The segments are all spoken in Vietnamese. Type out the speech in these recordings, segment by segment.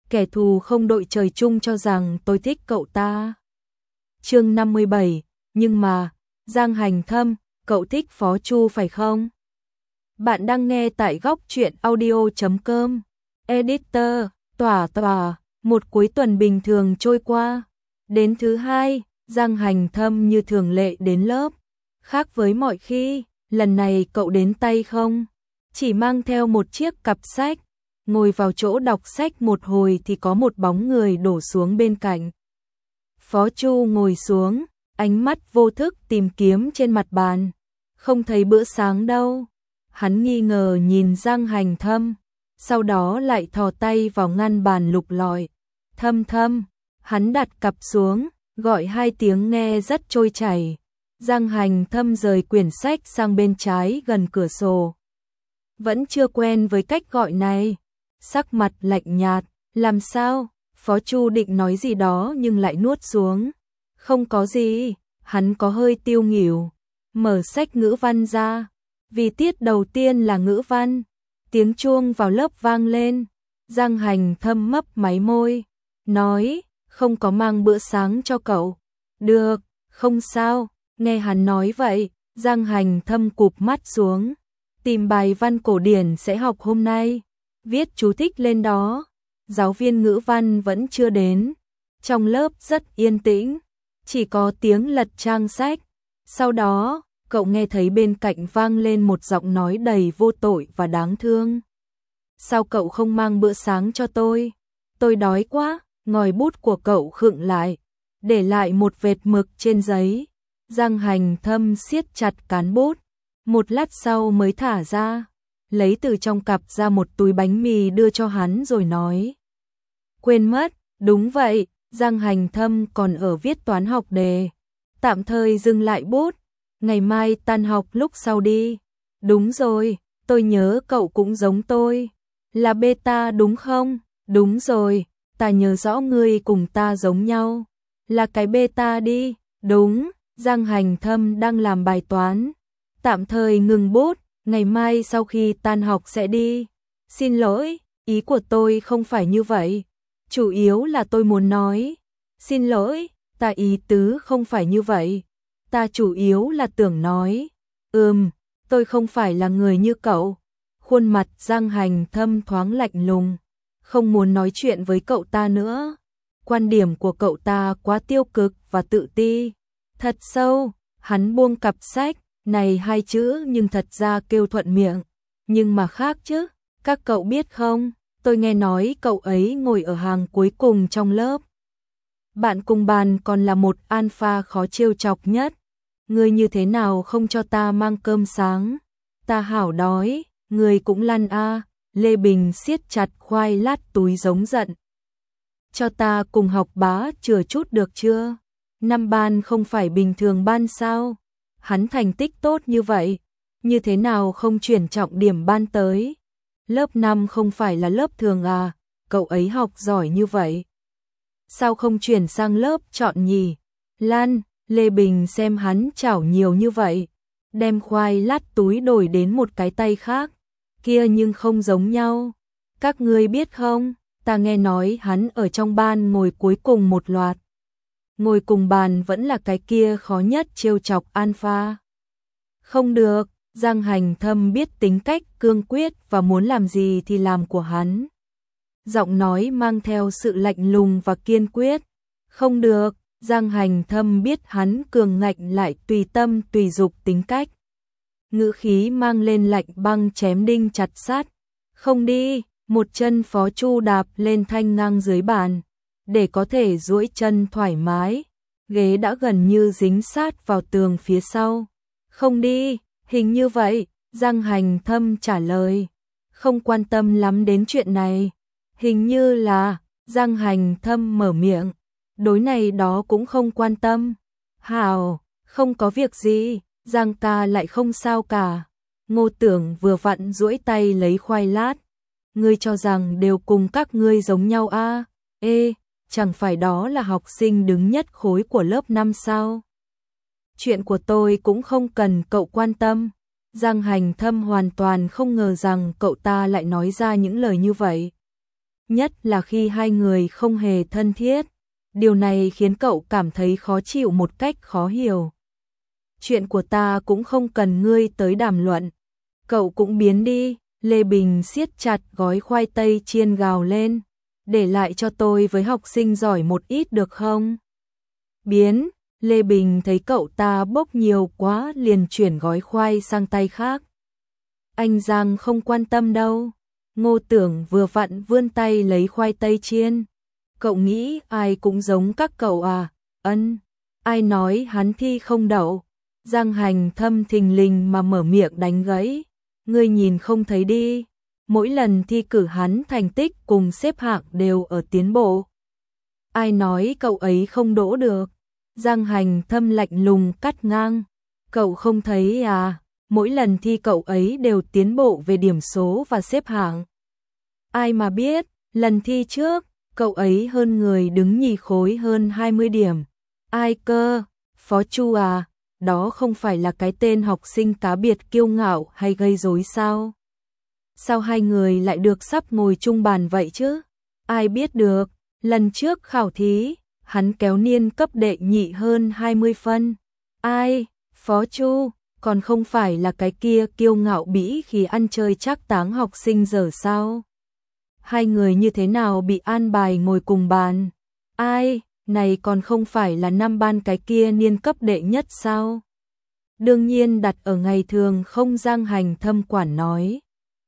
kẻ thù không đội trời chung cho rằng tôi thích cậu ta. Chương 57, nhưng mà, Giang Hành Thâm, cậu thích Phó Chu phải không? Bạn đang nghe tại góc truyện audio.com. Editor, tỏa, một cuối tuần bình thường trôi qua. Đến thứ hai, Giang Hành Thâm như thường lệ đến lớp. Khác với mọi khi, lần này cậu đến tay không? Chỉ mang theo một chiếc cặp sách. Ngồi vào chỗ đọc sách một hồi thì có một bóng người đổ xuống bên cạnh. Phó Chu ngồi xuống, ánh mắt vô thức tìm kiếm trên mặt bàn. Không thấy bữa sáng đâu. Hắn nghi ngờ nhìn Giang Hành Thâm, sau đó lại thò tay vào ngăn bàn lục lọi. Thâm, hắn đặt cặp xuống, gọi hai tiếng nghe rất trôi chảy. Giang Hành Thâm rời quyển sách sang bên trái gần cửa sổ. Vẫn chưa quen với cách gọi này. Sắc mặt lạnh nhạt, làm sao? Phó Chu định nói gì đó nhưng lại nuốt xuống. Không có gì, hắn có hơi tiêu nghỉu. Mở sách ngữ văn ra. Vì tiết đầu tiên là ngữ văn. Tiếng chuông vào lớp vang lên. Giang Hành Thâm mấp máy môi. Nói, không có mang bữa sáng cho cậu. Được, không sao. Nghe hắn nói vậy, Giang Hành Thâm cụp mắt xuống. Tìm bài văn cổ điển sẽ học hôm nay. Viết chú thích lên đó. Giáo viên ngữ văn vẫn chưa đến. Trong lớp rất yên tĩnh. Chỉ có tiếng lật trang sách. Sau đó, cậu nghe thấy bên cạnh vang lên một giọng nói đầy vô tội và đáng thương. Sao cậu không mang bữa sáng cho tôi? Tôi đói quá. Ngòi bút của cậu khựng lại. Để lại một vệt mực trên giấy. Giang Hành Thâm siết chặt cán bút. Một lát sau mới thả ra. Lấy từ trong cặp ra một túi bánh mì đưa cho hắn rồi nói. Quên mất, đúng vậy, Giang Hành Thâm còn ở viết toán học đề. Tạm thời dừng lại bút, ngày mai tan học lúc sau đi. Đúng rồi, tôi nhớ cậu cũng giống tôi. Là beta đúng không? Đúng rồi, ta nhớ rõ ngươi cùng ta giống nhau. Là cái beta đi, đúng, Giang Hành Thâm đang làm bài toán. Tạm thời ngừng bút. Ngày mai sau khi tan học sẽ đi. Xin lỗi, ý của tôi không phải như vậy. Chủ yếu là tôi muốn nói. Xin lỗi, ta ý tứ không phải như vậy. Ta chủ yếu là tưởng nói. Tôi không phải là người như cậu. Khuôn mặt Giang Hành Thâm thoáng lạnh lùng. Không muốn nói chuyện với cậu ta nữa. Quan điểm của cậu ta quá tiêu cực và tự ti. Thật sâu, hắn buông cặp sách. Này hai chữ nhưng thật ra kêu thuận miệng. Nhưng mà khác chứ, các cậu biết không, tôi nghe nói cậu ấy ngồi ở hàng cuối cùng trong lớp. Bạn cùng bàn còn là một alpha khó trêu chọc nhất. Ngươi như thế nào không cho ta mang cơm sáng? Ta hảo đói, ngươi cũng lăn a. Lê Bình siết chặt khoai lát túi giống giận. Cho ta cùng học bá chừa chút được chưa? Năm ban không phải bình thường ban sao? Hắn thành tích tốt như vậy, như thế nào không chuyển trọng điểm ban tới? Lớp 5 không phải là lớp thường à, cậu ấy học giỏi như vậy. Sao không chuyển sang lớp chọn nhì? Lan, Lê Bình xem hắn chảo nhiều như vậy, đem khoai lát túi đổi đến một cái tay khác, kia nhưng không giống nhau. Các ngươi biết không, ta nghe nói hắn ở trong ban ngồi cuối cùng một loạt. Ngồi cùng bàn vẫn là cái kia khó nhất trêu chọc alpha. Không được, Giang Hành Thâm biết tính cách cương quyết và muốn làm gì thì làm của hắn. Giọng nói mang theo sự lạnh lùng và kiên quyết. Không được, Giang Hành Thâm biết hắn cường ngạnh lại tùy tâm tùy dục tính cách. Ngữ khí mang lên lạnh băng chém đinh chặt sắt. Không đi, một chân Phó Chu đạp lên thanh ngang dưới bàn. Để có thể duỗi chân thoải mái, ghế đã gần như dính sát vào tường phía sau. Không đi, hình như vậy, Giang Hành Thâm trả lời. Không quan tâm lắm đến chuyện này. Hình như là, Giang Hành Thâm mở miệng. Đối này đó cũng không quan tâm. Hảo, không có việc gì, Giang ca lại không sao cả. Ngô Tưởng vừa vặn duỗi tay lấy khoai lát. Ngươi cho rằng đều cùng các ngươi giống nhau a? Chẳng phải đó là học sinh đứng nhất khối của lớp 5 sao? Chuyện của tôi cũng không cần cậu quan tâm. Giang Hành Thâm hoàn toàn không ngờ rằng cậu ta lại nói ra những lời như vậy. nhất là khi hai người không hề thân thiết. Điều này khiến cậu cảm thấy khó chịu một cách khó hiểu. Chuyện của ta cũng không cần ngươi tới đàm luận. Cậu cũng biến đi. Lê Bình siết chặt gói khoai tây chiên gào lên. Để lại cho tôi với học sinh giỏi một ít được không? Biến. Lê Bình thấy cậu ta bốc nhiều quá liền chuyển gói khoai sang tay khác. Anh Giang không quan tâm đâu. Ngô Tưởng vừa vặn vươn tay lấy khoai tây chiên. Cậu nghĩ ai cũng giống các cậu à? Ân. Ai nói hắn thi không đậu? Giang Hành Thâm thình lình mà mở miệng đánh gãy. Ngươi nhìn không thấy đi. Mỗi lần thi cử hắn thành tích cùng xếp hạng đều ở tiến bộ. Ai nói cậu ấy không đỗ được? Giang Hành Thâm lạnh lùng cắt ngang. Cậu không thấy à? Mỗi lần thi cậu ấy đều tiến bộ về điểm số và xếp hạng. Ai mà biết, lần thi trước, cậu ấy hơn người đứng nhì khối hơn 20 điểm. Ai cơ? Phó Chu à? Đó không phải là cái tên học sinh cá biệt kiêu ngạo hay gây rối sao? Sao hai người lại được sắp ngồi chung bàn vậy chứ? Ai biết được, lần trước khảo thí, hắn kéo niên cấp đệ nhị hơn 20 phân. Ai? Phó Chu, còn không phải là cái kia kiêu ngạo bỉ khi ăn chơi trác táng học sinh dở sao? Hai người như thế nào bị an bài ngồi cùng bàn? Ai? Này còn không phải là năm ban cái kia niên cấp đệ nhất sao? Đương nhiên đặt ở ngày thường không. Giang Hành Thâm quản nói.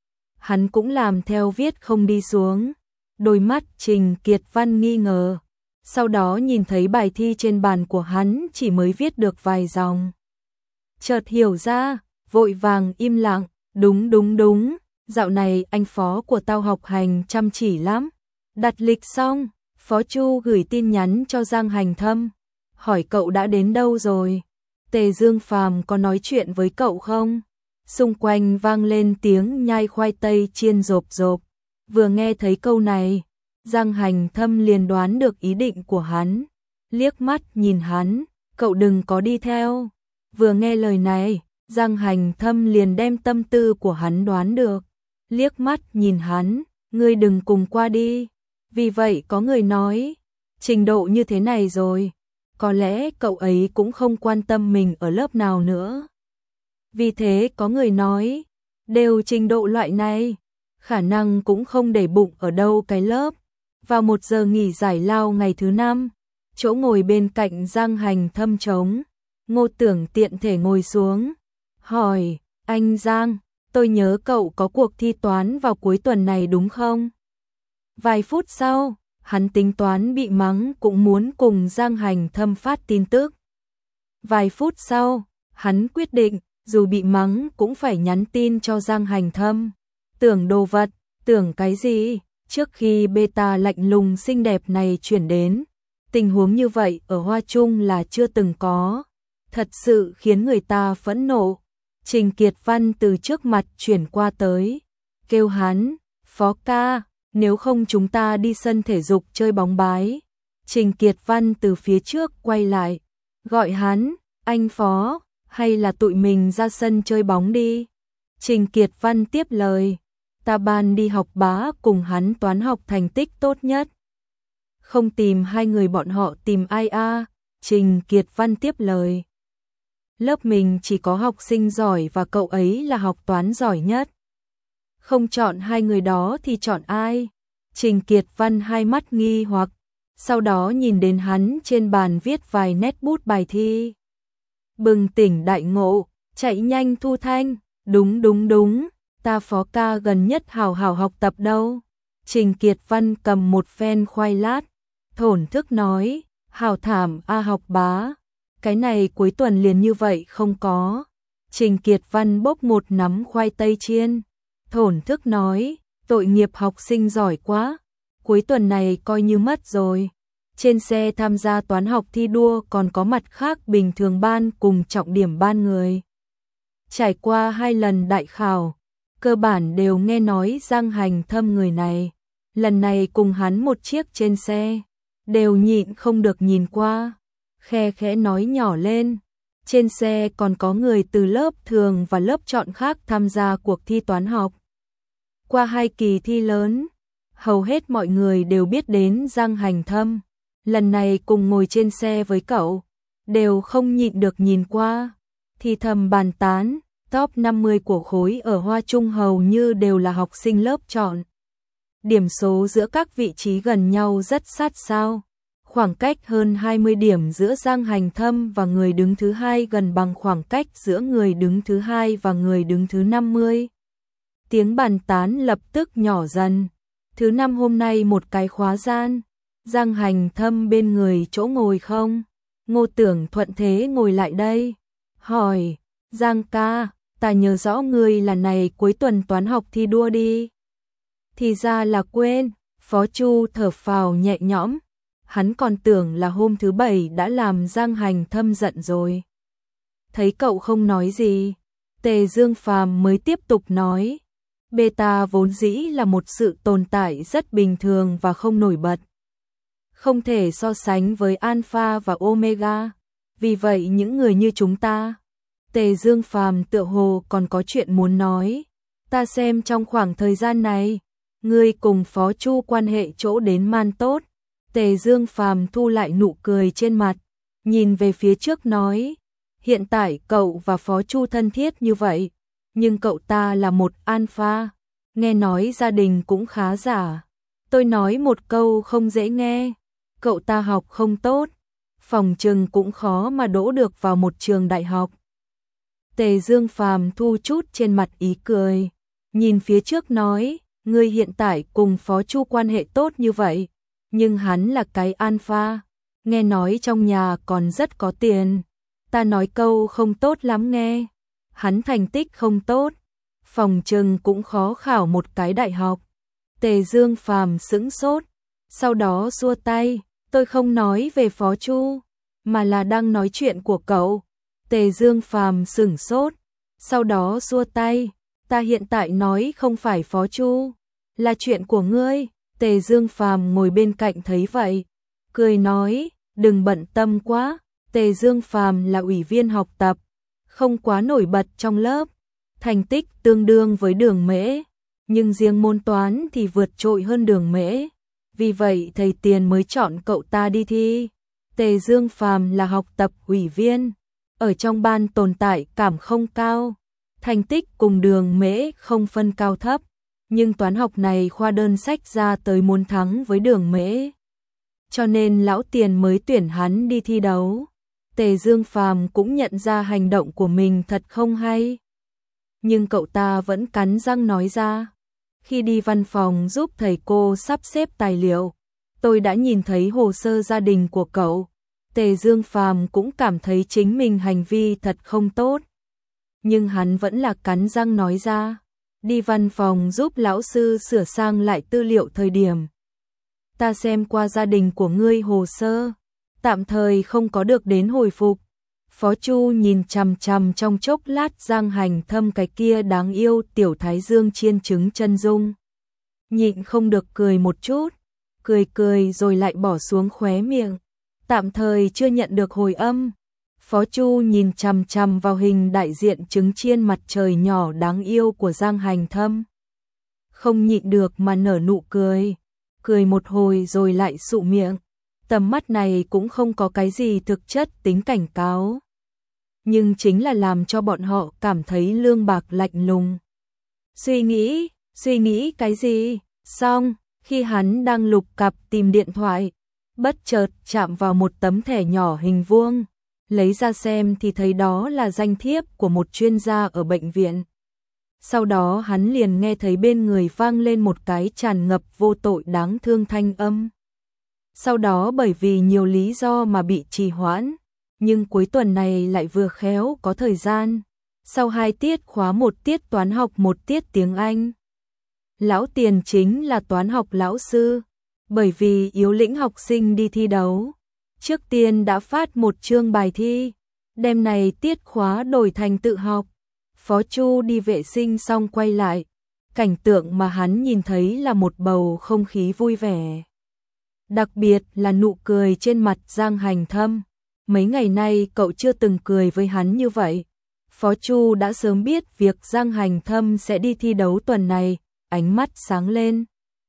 Hắn cũng làm theo viết không đi xuống. Đôi mắt Trình Kiệt Văn nghi ngờ. Sau đó nhìn thấy bài thi trên bàn của hắn chỉ mới viết được vài dòng. Chợt hiểu ra, vội vàng im lặng. Đúng. Dạo này anh Phó của tao học hành chăm chỉ lắm. Đặt lịch xong, Phó Chu gửi tin nhắn cho Giang Hành Thâm. Hỏi cậu đã đến đâu rồi? Tề Dương Phàm có nói chuyện với cậu không? Xung quanh vang lên tiếng nhai khoai tây chiên rộp rộp. Vừa nghe thấy câu này, Giang Hành Thâm liền đoán được ý định của hắn. Liếc mắt nhìn hắn, cậu đừng có đi theo. Vừa nghe lời này, Giang Hành Thâm liền đem tâm tư của hắn đoán được. Liếc mắt nhìn hắn, ngươi đừng cùng qua đi. Vì vậy có người nói, trình độ như thế này rồi, có lẽ cậu ấy cũng không quan tâm mình ở lớp nào nữa. Vì thế có người nói, đều trình độ loại này, khả năng cũng không để bụng ở đâu cái lớp. Vào 1 giờ nghỉ giải lao ngày thứ 5, chỗ ngồi bên cạnh Giang Hành Thâm trống. Ngô Tưởng tiện thể ngồi xuống, hỏi, anh Giang, tôi nhớ cậu có cuộc thi toán vào cuối tuần này đúng không? Vài phút sau, hắn tính toán bị mắng cũng muốn cùng Giang Hành Thâm phát tin tức. Vài phút sau, hắn quyết định, dù bị mắng cũng phải nhắn tin cho Giang Hành Thâm. Tưởng đồ vật, tưởng cái gì? Trước khi beta lạnh lùng xinh đẹp này chuyển đến, tình huống như vậy ở Hoa Trung là chưa từng có. Thật sự khiến người ta phẫn nộ. Trình Kiệt Văn từ trước mặt chuyển qua tới, kêu hắn, Phó ca, nếu không chúng ta đi sân thể dục chơi bóng bái. Trình Kiệt Văn từ phía trước quay lại, gọi hắn, anh Phó, hay là tụi mình ra sân chơi bóng đi. Trình Kiệt Văn tiếp lời, ta ban đi học bá cùng hắn toán học thành tích tốt nhất. Không tìm hai người bọn họ tìm ai a? Trình Kiệt Văn tiếp lời. Lớp mình chỉ có học sinh giỏi và cậu ấy là học toán giỏi nhất. Không chọn hai người đó thì chọn ai? Trình Kiệt Văn hai mắt nghi hoặc, sau đó nhìn đến hắn trên bàn viết vài nét bút bài thi. Bừng tỉnh đại ngộ, chạy nhanh thu thanh, đúng, ta Phó ca gần nhất hào hào học tập đâu. Trình Kiệt Văn cầm một phen khoai lát, thổn thức nói, hào thảm a học bá. Cái này cuối tuần liền như vậy không có. Trình Kiệt Văn bốc một nắm khoai tây chiên, thổn thức nói, tội nghiệp học sinh giỏi quá, cuối tuần này coi như mất rồi. Trên xe tham gia toán học thi đua còn có mặt khác bình thường ban cùng trọng điểm ban người. Trải qua 2 lần đại khảo, cơ bản đều nghe nói Giang Hành Thâm người này. Lần này cùng hắn một chiếc trên xe, đều nhịn không được nhìn qua. Khe khẽ nói nhỏ lên, trên xe còn có người từ lớp thường và lớp chọn khác tham gia cuộc thi toán học. Qua 2 kỳ thi lớn, hầu hết mọi người đều biết đến Giang Hành Thâm. Lần này cùng ngồi trên xe với cậu, đều không nhịn được nhìn qua, thì thầm bàn tán, top 50 của khối ở Hoa Trung hầu như đều là học sinh lớp chọn. Điểm số giữa các vị trí gần nhau rất sát sao. Khoảng cách hơn 20 điểm giữa Giang Hành Thâm và người đứng thứ hai gần bằng khoảng cách giữa người đứng thứ hai và người đứng thứ 50. Tiếng bàn tán lập tức nhỏ dần. Thứ năm hôm nay một cái khóa gian, Giang Hành Thâm bên người chỗ ngồi không? Ngô Tưởng thuận thế ngồi lại đây, hỏi, Giang ca, ta nhớ rõ ngươi là này cuối tuần toán học thi đua đi. Thì ra là quên, Phó Chu thở phào nhẹ nhõm, hắn còn tưởng là hôm thứ bảy đã làm Giang Hành Thâm giận rồi. Thấy cậu không nói gì, Tề Dương Phàm mới tiếp tục nói, beta vốn dĩ là một sự tồn tại rất bình thường và không nổi bật. Không thể so sánh với alpha và omega, vì vậy những người như chúng ta. Tề Dương Phàm tựa hồ còn có chuyện muốn nói, ta xem trong khoảng thời gian này, ngươi cùng Phó Chu quan hệ chỗ đến man tốt. Tề Dương Phàm thu lại nụ cười trên mặt, nhìn về phía trước nói, hiện tại cậu và Phó Chu thân thiết như vậy, nhưng cậu ta là một alpha, nghe nói gia đình cũng khá giả. Tôi nói một câu không dễ nghe, cậu ta học không tốt, phòng chừng cũng khó mà đỗ được vào một trường đại học. Tề Dương Phàm thu chút trên mặt ý cười, nhìn phía trước nói, ngươi hiện tại cùng Phó Chu quan hệ tốt như vậy, nhưng hắn là cái alpha, nghe nói trong nhà còn rất có tiền. Ta nói câu không tốt lắm nghe, hắn thành tích không tốt, phòng chừng cũng khó khảo một cái đại học. Tề Dương Phàm sững sốt, sau đó xua tay, tôi không nói về Phó Chu, mà là đang nói chuyện của cậu. Tề Dương Phàm sững sốt, sau đó xua tay, ta hiện tại nói không phải Phó Chu, là chuyện của ngươi. Tề Dương Phàm ngồi bên cạnh thấy vậy, cười nói, đừng bận tâm quá. Tề Dương Phàm là ủy viên học tập, không quá nổi bật trong lớp, thành tích tương đương với Đường Mễ, nhưng riêng môn toán thì vượt trội hơn Đường Mễ, vì vậy thầy Tiền mới chọn cậu ta đi thi. Tề Dương Phàm là học tập ủy viên, ở trong ban tồn tại cảm không cao, thành tích cùng Đường Mễ không phân cao thấp, nhưng toán học này khoa đơn sách ra tới muốn thắng với Đường Mễ, cho nên lão Tiền mới tuyển hắn đi thi đấu. Tề Dương Phàm cũng nhận ra hành động của mình thật không hay, nhưng cậu ta vẫn cắn răng nói ra, khi đi văn phòng giúp thầy cô sắp xếp tài liệu, tôi đã nhìn thấy hồ sơ gia đình của cậu. Tề Dương Phàm cũng cảm thấy chính mình hành vi thật không tốt, nhưng hắn vẫn là cắn răng nói ra, đi văn phòng giúp lão sư sửa sang lại tư liệu thời điểm. Ta xem qua gia đình của ngươi hồ sơ, tạm thời không có được đến hồi phục. Phó Chu nhìn chằm chằm trong chốc lát Giang Hành Thâm cái kia đáng yêu tiểu thái dương chiên trứng chân dung. Nhịn không được cười một chút, cười rồi lại bỏ xuống khóe miệng, tạm thời chưa nhận được hồi âm. Phó Chu nhìn chằm chằm vào hình đại diện trứng chiên mặt trời nhỏ đáng yêu của Giang Hành Thâm. Không nhịn được mà nở nụ cười, cười một hồi rồi lại sụ miệng. Tầm mắt này cũng không có cái gì thực chất tính cảnh cáo, nhưng chính là làm cho bọn họ cảm thấy lương bạc lạnh lùng. Suy nghĩ cái gì? Xong, khi hắn đang lục cặp tìm điện thoại, bất chợt chạm vào một tấm thẻ nhỏ hình vuông, lấy ra xem thì thấy đó là danh thiếp của một chuyên gia ở bệnh viện. Sau đó hắn liền nghe thấy bên người vang lên một cái tràn ngập vô tội đáng thương thanh âm. Sau đó bởi vì nhiều lý do mà bị trì hoãn, nhưng cuối tuần này lại vừa khéo có thời gian. Sau 2 tiết khóa, 1 tiết toán học, 1 tiết tiếng Anh. Lão Tiền chính là toán học lão sư, bởi vì yếu lĩnh học sinh đi thi đấu, trước tiên đã phát một chương bài thi, đêm này tiết khóa đổi thành tự học. Phó Chu đi vệ sinh xong quay lại, cảnh tượng mà hắn nhìn thấy là một bầu không khí vui vẻ. Đặc biệt là nụ cười trên mặt Giang Hành Thâm. Mấy ngày nay cậu chưa từng cười với hắn như vậy. Phó Chu đã sớm biết việc Giang Hành Thâm sẽ đi thi đấu tuần này, ánh mắt sáng lên.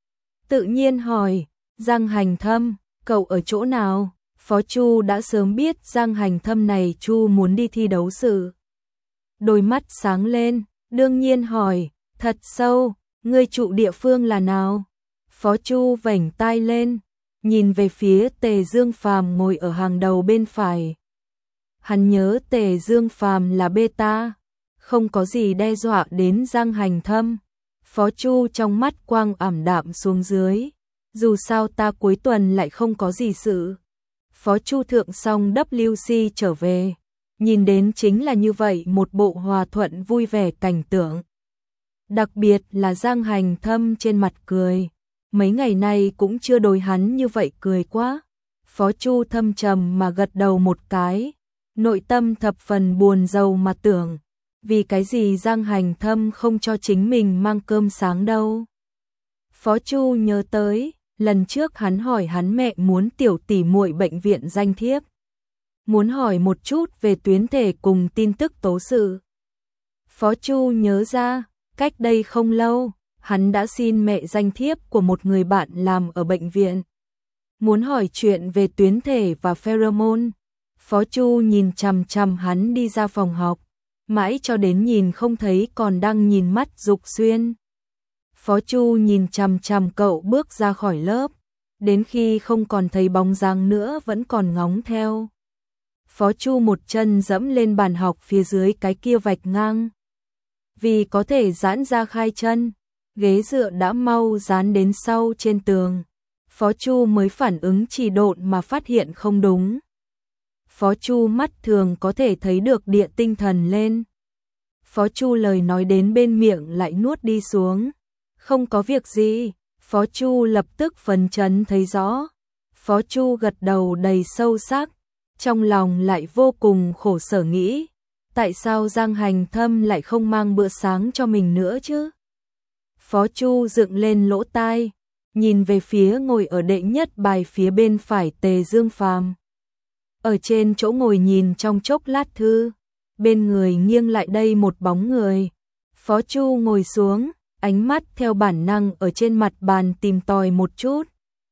tự nhiên hỏi, Giang Hành Thâm, cậu ở chỗ nào? Phó Chu đã sớm biết Giang Hành Thâm này Chu muốn đi thi đấu sự. Đôi mắt sáng lên, đương nhiên hỏi, thật sâu, ngươi trụ địa phương là nào? Phó Chu vểnh tai lên, nhìn về phía Tề Dương Phàm ngồi ở hàng đầu bên phải. Hắn nhớ Tề Dương Phàm là beta, không có gì đe dọa đến Giang Hành Thâm. Phó Chu trong mắt quang ảm đạm xuống dưới, dù sao ta cuối tuần lại không có gì sự. Phó Chu thượng xong WC trở về, nhìn đến chính là như vậy một bộ hòa thuận vui vẻ cảnh tượng. Đặc biệt là Giang Hành Thâm trên mặt cười, mấy ngày nay cũng chưa đối hắn như vậy cười quá. Phó Chu thâm trầm mà gật đầu một cái, nội tâm thập phần buồn rầu mà tưởng, vì cái gì Giang Hành Thâm không cho chính mình mang cơm sáng đâu. Phó Chu nhớ tới, lần trước hắn hỏi hắn mẹ muốn tiểu tỷ muội bệnh viện danh thiếp, muốn hỏi một chút về tuyến thể cùng tin tức tố sự. Phó Chu nhớ ra, cách đây không lâu, hắn đã xin mẹ danh thiếp của một người bạn làm ở bệnh viện, muốn hỏi chuyện về tuyến thể và pheromone. Phó Chu nhìn chằm chằm hắn đi ra phòng học, mãi cho đến nhìn không thấy còn đang nhìn mắt Dục Xuyên. Phó Chu nhìn chằm chằm cậu bước ra khỏi lớp, đến khi không còn thấy bóng dáng nữa vẫn còn ngóng theo. Phó Chu một chân dẫm lên bàn học phía dưới cái kia vạch ngang. Vì có thể giãn ra khai chân, ghế dựa đã mau dán đến sau trên tường. Phó Chu mới phản ứng chỉ độn mà phát hiện không đúng. Phó Chu mắt thường có thể thấy được địa tinh thần lên. Phó Chu lời nói đến bên miệng lại nuốt đi xuống. Không có việc gì, Phó Chu lập tức phấn chấn thấy rõ. Phó Chu gật đầu đầy sâu sắc, trong lòng lại vô cùng khổ sở nghĩ, tại sao Giang Hành Thâm lại không mang bữa sáng cho mình nữa chứ? Phó Chu dựng lên lỗ tai, nhìn về phía ngồi ở đệ nhất bài phía bên phải Tề Dương Phàm. Ở trên chỗ ngồi nhìn trong chốc lát thư, bên người nghiêng lại đây một bóng người. Phó Chu ngồi xuống, ánh mắt theo bản năng ở trên mặt bàn tìm tòi một chút.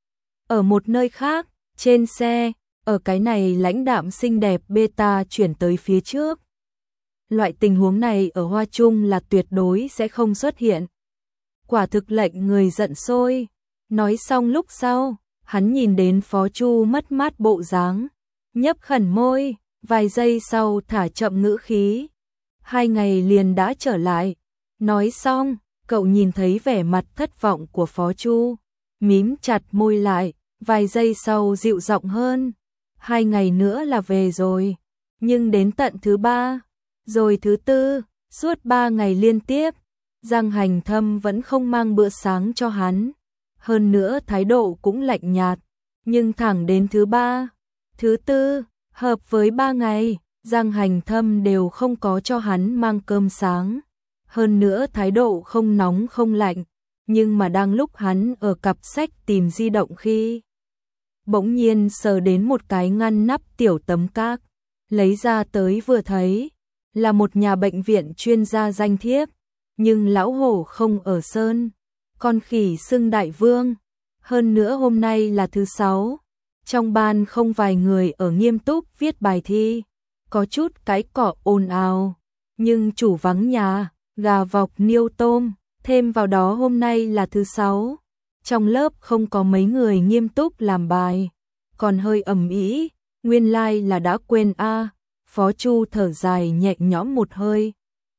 Ở một nơi khác, trên xe, ở cái này lãnh đạm xinh đẹp beta chuyển tới phía trước. Loại tình huống này ở Hoa Trung là tuyệt đối sẽ không xuất hiện. Quả thực lệnh người giận sôi. Nói xong lúc sau, hắn nhìn đến Phó Chu mất mát bộ dáng, nhấp khẩn môi, vài giây sau thả chậm ngữ khí. 2 ngày liền đã trở lại. Nói xong, cậu nhìn thấy vẻ mặt thất vọng của Phó Chu, mím chặt môi lại, vài giây sau dịu giọng hơn. 2 ngày nữa là về rồi, nhưng đến tận thứ 3, rồi thứ 4, suốt 3 ngày liên tiếp, Giang Hành Thâm vẫn không mang bữa sáng cho hắn. Hơn nữa thái độ cũng lạnh nhạt, nhưng thẳng đến thứ 3, thứ 4, hợp với 3 ngày, Giang Hành Thâm đều không có cho hắn mang cơm sáng. Hơn nữa thái độ không nóng không lạnh, nhưng mà đang lúc hắn ở cặp sách tìm di động khi bỗng nhiên sờ đến một cái ngăn nắp tiểu tấm các, lấy ra tới vừa thấy, là một nhà bệnh viện chuyên gia danh thiếp, nhưng lão hổ không ở sơn, con khỉ xưng đại vương. Hơn nữa hôm nay là thứ 6, trong ban không vài người ở nghiêm túc viết bài thi, có chút cái cọ ồn ào, nhưng chủ vắng nhà, gà vọc niêu tôm, thêm vào đó hôm nay là thứ 6, trong lớp không có mấy người nghiêm túc làm bài, còn hơi ầm ĩ, nguyên lai là đã quên a. Phó Chu thở dài nhẹ nhõm một hơi.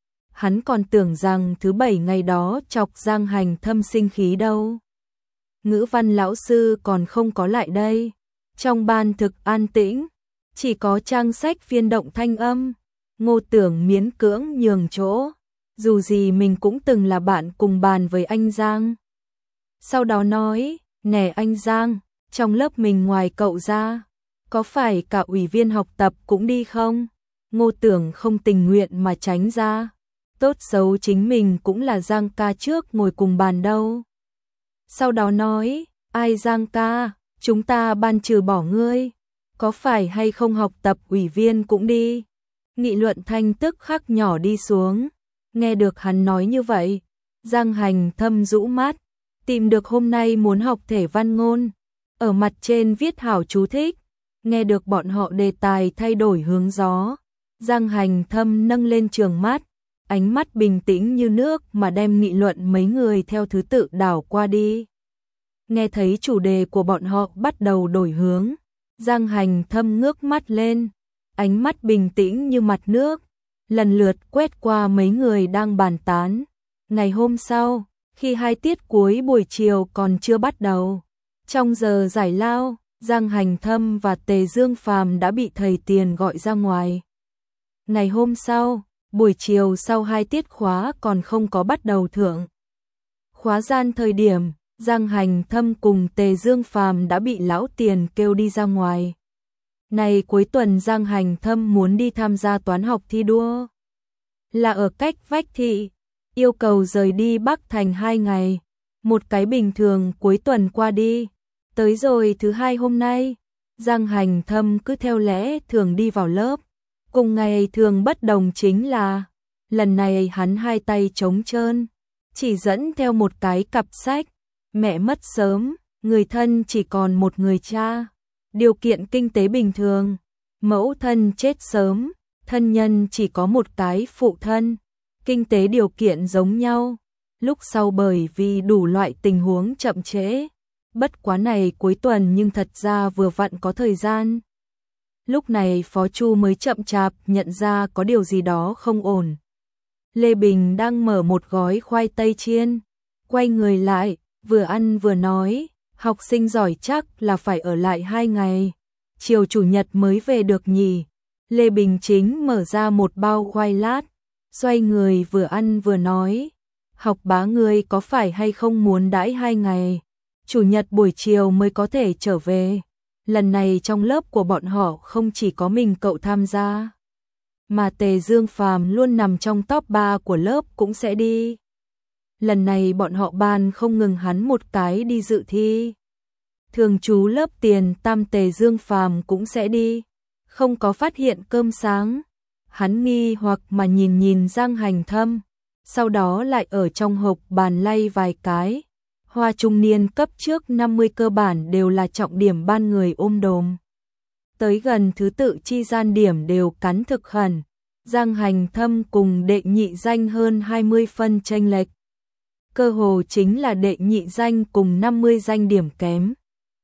Hắn còn tưởng rằng thứ 7 ngày đó chọc Giang Hành Thâm sinh khí đâu. Ngữ văn lão sư còn không có lại đây. Trong ban thực an tĩnh, chỉ có trang sách phiên động thanh âm. Ngô Tưởng miễn cưỡng nhường chỗ, dù gì mình cũng từng là bạn cùng bàn với anh Giang. Sau đó nói, nè anh Giang, trong lớp mình ngoài cậu ra, có phải cả ủy viên học tập cũng đi không? Ngô Tưởng không tình nguyện mà tránh ra. Tốt xấu chính mình cũng là Giang ca trước ngồi cùng bàn đâu. Sau đó nói, ai Giang ca, chúng ta ban trừ bỏ ngươi, có phải hay không học tập ủy viên cũng đi. Nghị luận thanh tức khắc nhỏ đi xuống. Nghe được hắn nói như vậy, Giang Hành Thâm rũ mắt, Tìm được hôm nay muốn học thể văn ngôn. Ở mặt trên viết hảo chú thích. Nghe được bọn họ đề tài thay đổi hướng gió. Giang Hành Thâm nâng lên trường mắt. Ánh mắt bình tĩnh như nước mà đem nghị luận mấy người theo thứ tự đảo qua đi. Nghe thấy chủ đề của bọn họ bắt đầu đổi hướng. Giang Hành Thâm ngước mắt lên. Ánh mắt bình tĩnh như mặt nước. Lần lượt quét qua mấy người đang bàn tán. Ngày hôm sau, khi hai tiết cuối buổi chiều còn chưa bắt đầu. Trong giờ giải lao, Giang Hành Thâm và Tề Dương Phàm đã bị thầy Tiền gọi ra ngoài. Ngày hôm sau, buổi chiều sau hai tiết khóa còn không có bắt đầu thượng. Khóa gian thời điểm, Giang Hành Thâm cùng Tề Dương Phàm đã bị lão Tiền kêu đi ra ngoài. Này cuối tuần Giang Hành Thâm muốn đi tham gia toán học thi đua. Là ở cách vách thị, yêu cầu rời đi Bắc Thành 2 ngày. Một cái bình thường cuối tuần qua đi. Tới rồi thứ hai hôm nay, Giang Hành Thâm cứ theo lẽ thường đi vào lớp. Cùng ngày thường bất đồng chính là, lần này hắn hai tay trống trơn, chỉ dẫn theo một cái cặp sách. Mẹ mất sớm, người thân chỉ còn một người cha. Điều kiện kinh tế bình thường, mẫu thân chết sớm, thân nhân chỉ có một cái phụ thân. Kinh tế điều kiện giống nhau, lúc sau bởi vì đủ loại tình huống chậm trễ. Bất quá này cuối tuần nhưng thật ra vừa vặn có thời gian. Lúc này Phó Chu mới chậm chạp nhận ra có điều gì đó không ổn. Lê Bình đang mở một gói khoai tây chiên, quay người lại, vừa ăn vừa nói, học sinh giỏi chắc là phải ở lại 2 ngày, chiều chủ nhật mới về được nhỉ. Lê Bình chính mở ra một bao khoai lát, xoay người vừa ăn vừa nói, học bá người có phải hay không muốn đãi 2 ngày, chủ nhật buổi chiều mới có thể trở về. Lần này trong lớp của bọn họ không chỉ có mình cậu tham gia, mà Tề Dương Phàm luôn nằm trong top 3 của lớp cũng sẽ đi. Lần này bọn họ ban không ngừng hắn một cái đi dự thi. Thường trú lớp Tiền Tam Tề Dương Phàm cũng sẽ đi. Không có phát hiện cơm sáng. Hắn nghi hoặc mà nhìn nhìn Giang Hành Thâm, sau đó lại ở trong hộp bàn lay vài cái. Hoa trung niên cấp trước 50 cơ bản đều là trọng điểm ban người ôm đồm. Tới gần thứ tự chi gian điểm đều cắn thực hẳn. Giang Hành Thâm cùng đệ nhị danh hơn 20 phân chênh lệch. Cơ hồ chính là đệ nhị danh cùng 50 danh điểm kém.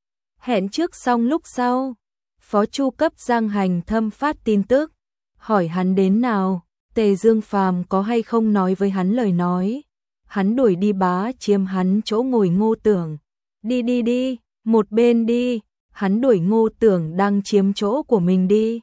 Hẹn trước xong lúc sau, Phó Chu cấp Giang Hành Thâm phát tin tức, hỏi hắn đến nào, Tề Dương Phàm có hay không nói với hắn lời nói. Hắn đuổi đi bá chiếm hắn chỗ ngồi Ngô Tưởng. Đi, một bên đi, hắn đuổi Ngô Tưởng đang chiếm chỗ của mình đi.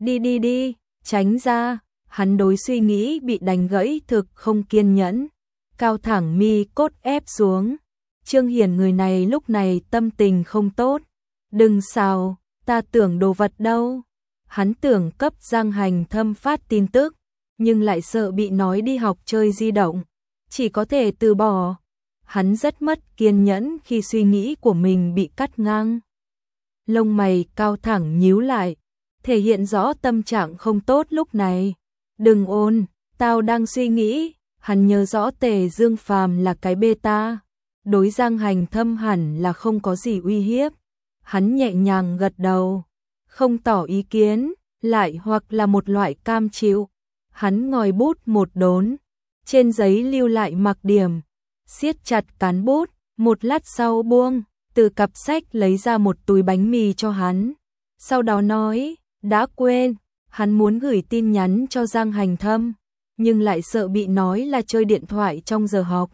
Đi, tránh ra, hắn đối suy nghĩ bị đánh gãy thực không kiên nhẫn. Cao thẳng mi cốt ép xuống. Trương Hiền người này lúc này tâm tình không tốt. Đừng xào, ta tưởng đồ vật đâu. Hắn tưởng cấp Giang Hành Thâm phát tin tức, nhưng lại sợ bị nói đi học chơi di động. Chỉ có thể từ bỏ. Hắn rất mất kiên nhẫn khi suy nghĩ của mình bị cắt ngang. Lông mày cao thẳng nhíu lại, thể hiện rõ tâm trạng không tốt lúc này. Đừng ôn, tao đang suy nghĩ. Hắn nhớ rõ Tề Dương Phàm là cái beta, đối Giang Hành Thâm hẳn là không có gì uy hiếp. Hắn nhẹ nhàng gật đầu, không tỏ ý kiến, lại hoặc là một loại cam chịu. Hắn ngòi bút một đốn, trên giấy lưu lại mặc điểm, siết chặt cán bút, một lát sau buông, từ cặp sách lấy ra một túi bánh mì cho hắn. Sau đó nói, đã quên, hắn muốn gửi tin nhắn cho Giang Hành Thâm, nhưng lại sợ bị nói là chơi điện thoại trong giờ học.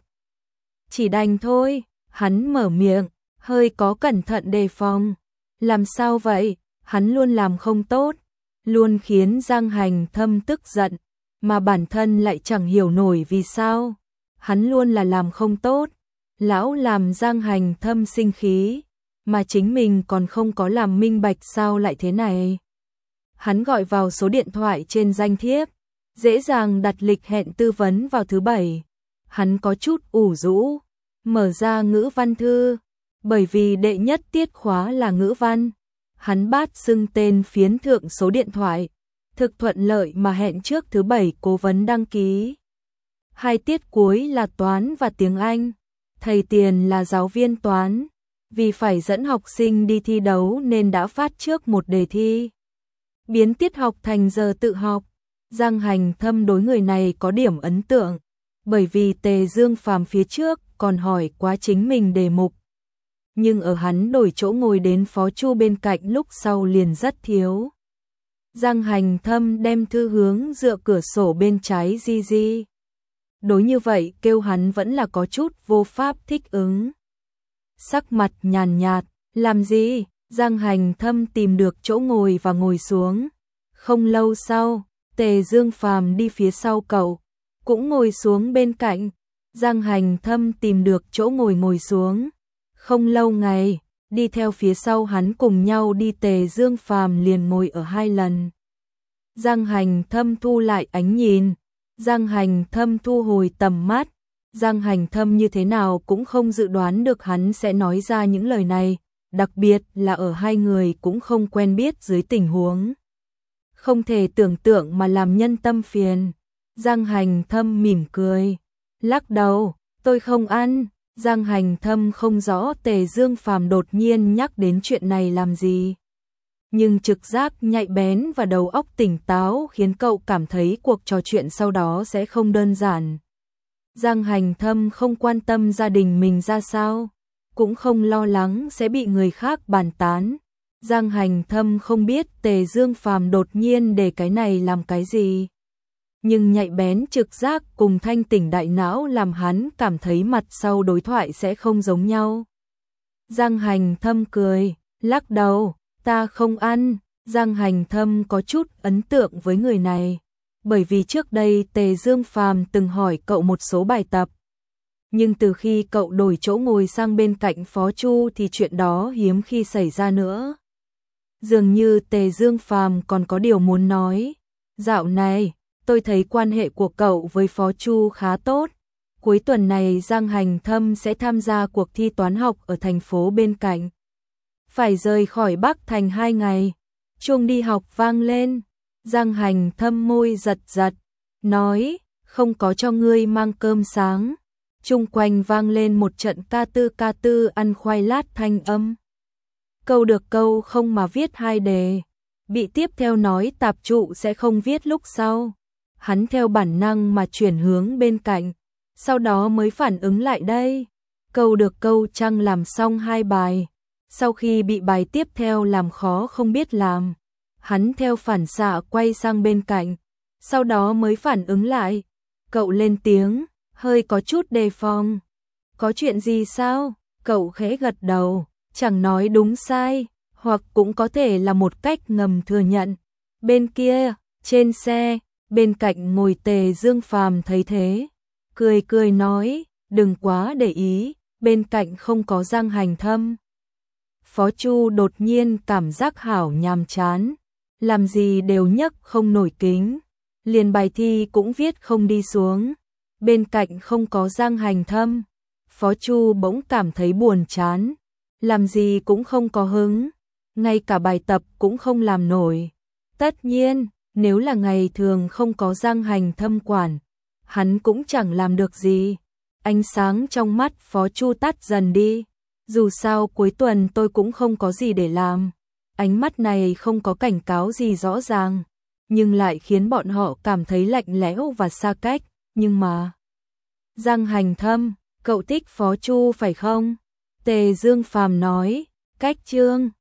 Chỉ đành thôi, hắn mở miệng, hơi có cẩn thận đề phòng. Làm sao vậy, hắn luôn làm không tốt, luôn khiến Giang Hành Thâm tức giận, mà bản thân lại chẳng hiểu nổi vì sao. Hắn luôn là làm không tốt, lão làm Giang Hành Thâm sinh khí, mà chính mình còn không có làm minh bạch sao lại thế này. Hắn gọi vào số điện thoại trên danh thiếp, dễ dàng đặt lịch hẹn tư vấn vào thứ Bảy. Hắn có chút ủ rũ, mở ra ngữ văn thư, bởi vì đệ nhất tiết khóa là ngữ văn. Hắn bát xưng tên phiến thượng số điện thoại, thực thuận lợi mà hẹn trước thứ Bảy cố vấn đăng ký. 2 tiết cuối là toán và tiếng Anh. thầy Tiền là giáo viên toán, vì phải dẫn học sinh đi thi đấu nên đã phát trước một đề thi, biến tiết học thành giờ tự học. Giang Hành Thâm đối người này có điểm ấn tượng, bởi vì Tề Dương Phàm phía trước còn hỏi quá chính mình đề mục. Nhưng ở hắn đổi chỗ ngồi đến Phó Chu bên cạnh lúc sau liền rất thiếu. Giang Hành Thâm đem thư hướng dựa cửa sổ bên trái di. Đối như vậy kêu hắn vẫn là có chút vô pháp thích ứng. Sắc mặt nhàn nhạt, làm gì? Giang Hành Thâm tìm được chỗ ngồi và ngồi xuống. Không lâu sau, Tề Dương Phàm đi phía sau cậu, cũng ngồi xuống bên cạnh. Giang Hành Thâm tìm được chỗ ngồi xuống. Không lâu ngày, đi theo phía sau hắn cùng nhau đi Tề Dương Phàm liền ngồi ở 2 lần. Giang Hành Thâm thu lại ánh nhìn, Giang Hành Thâm thu hồi tầm mắt. Giang Hành Thâm như thế nào cũng không dự đoán được hắn sẽ nói ra những lời này, đặc biệt là ở hai người cũng không quen biết dưới tình huống không thể tưởng tượng mà làm nhân tâm phiền. Giang Hành Thâm mỉm cười, lắc đầu, tôi không ăn. Giang Hành Thâm không rõ Tề Dương Phàm đột nhiên nhắc đến chuyện này làm gì. Nhưng trực giác nhạy bén và đầu óc tỉnh táo khiến cậu cảm thấy cuộc trò chuyện sau đó sẽ không đơn giản. Giang Hành Thâm không quan tâm gia đình mình ra sao, cũng không lo lắng sẽ bị người khác bàn tán. Giang Hành Thâm không biết Tề Dương Phàm đột nhiên để cái này làm cái gì. Nhưng nhạy bén trực giác cùng thanh tỉnh đại não làm hắn cảm thấy mặt sau đối thoại sẽ không giống nhau. Giang Hành Thâm cười, lắc đầu, ta không ăn. Giang Hành Thâm có chút ấn tượng với người này, bởi vì trước đây Tề Dương Phàm từng hỏi cậu một số bài tập. Nhưng từ khi cậu đổi chỗ ngồi sang bên cạnh Phó Chu thì chuyện đó hiếm khi xảy ra nữa. Dường như Tề Dương Phàm còn có điều muốn nói. Dạo này, tôi thấy quan hệ của cậu với Phó Chu khá tốt. Cuối tuần này Giang Hành Thâm sẽ tham gia cuộc thi toán học ở thành phố bên cạnh. Phải rời khỏi Bắc Thành 2 ngày. Chuông đi học vang lên. Giang Hành Thâm môi giật giật, nói, không có cho ngươi mang cơm sáng. Chung quanh vang lên một trận ca tư ăn khoai lát thanh âm. Câu được câu không mà viết 2 đề. Bị tiếp theo nói tạp trụ sẽ không viết lúc sau. Hắn theo bản năng mà chuyển hướng bên cạnh, sau đó mới phản ứng lại đây. Câu được câu chăng làm xong 2 bài. Sau khi bị bài tiếp theo làm khó không biết làm, hắn theo phản xạ quay sang bên cạnh, sau đó mới phản ứng lại. Cậu lên tiếng, hơi có chút đề phòng. Có chuyện gì sao? Cậu khẽ gật đầu, chẳng nói đúng sai, hoặc cũng có thể là một cách ngầm thừa nhận. Bên kia, trên xe, bên cạnh ngồi Tề Dương Phàm thấy thế, cười nói, đừng quá để ý, bên cạnh không có Giang Hành Thâm. Phó Chu đột nhiên cảm giác hảo nhàm chán, làm gì đều nhấc không nổi kính, liền bài thi cũng viết không đi xuống. Bên cạnh không có Giang Hành Thâm, Phó Chu bỗng cảm thấy buồn chán, làm gì cũng không có hứng, ngay cả bài tập cũng không làm nổi. Tất nhiên, nếu là ngày thường không có Giang Hành Thâm quản, hắn cũng chẳng làm được gì. Ánh sáng trong mắt Phó Chu tắt dần đi. Dù sao cuối tuần tôi cũng không có gì để làm. Ánh mắt này không có cảnh cáo gì rõ ràng, nhưng lại khiến bọn họ cảm thấy lạnh lẽo và xa cách. Nhưng mà, Giang Hành Thâm, cậu thích Phó Chu phải không? Tề Dương Phàm nói, cách chương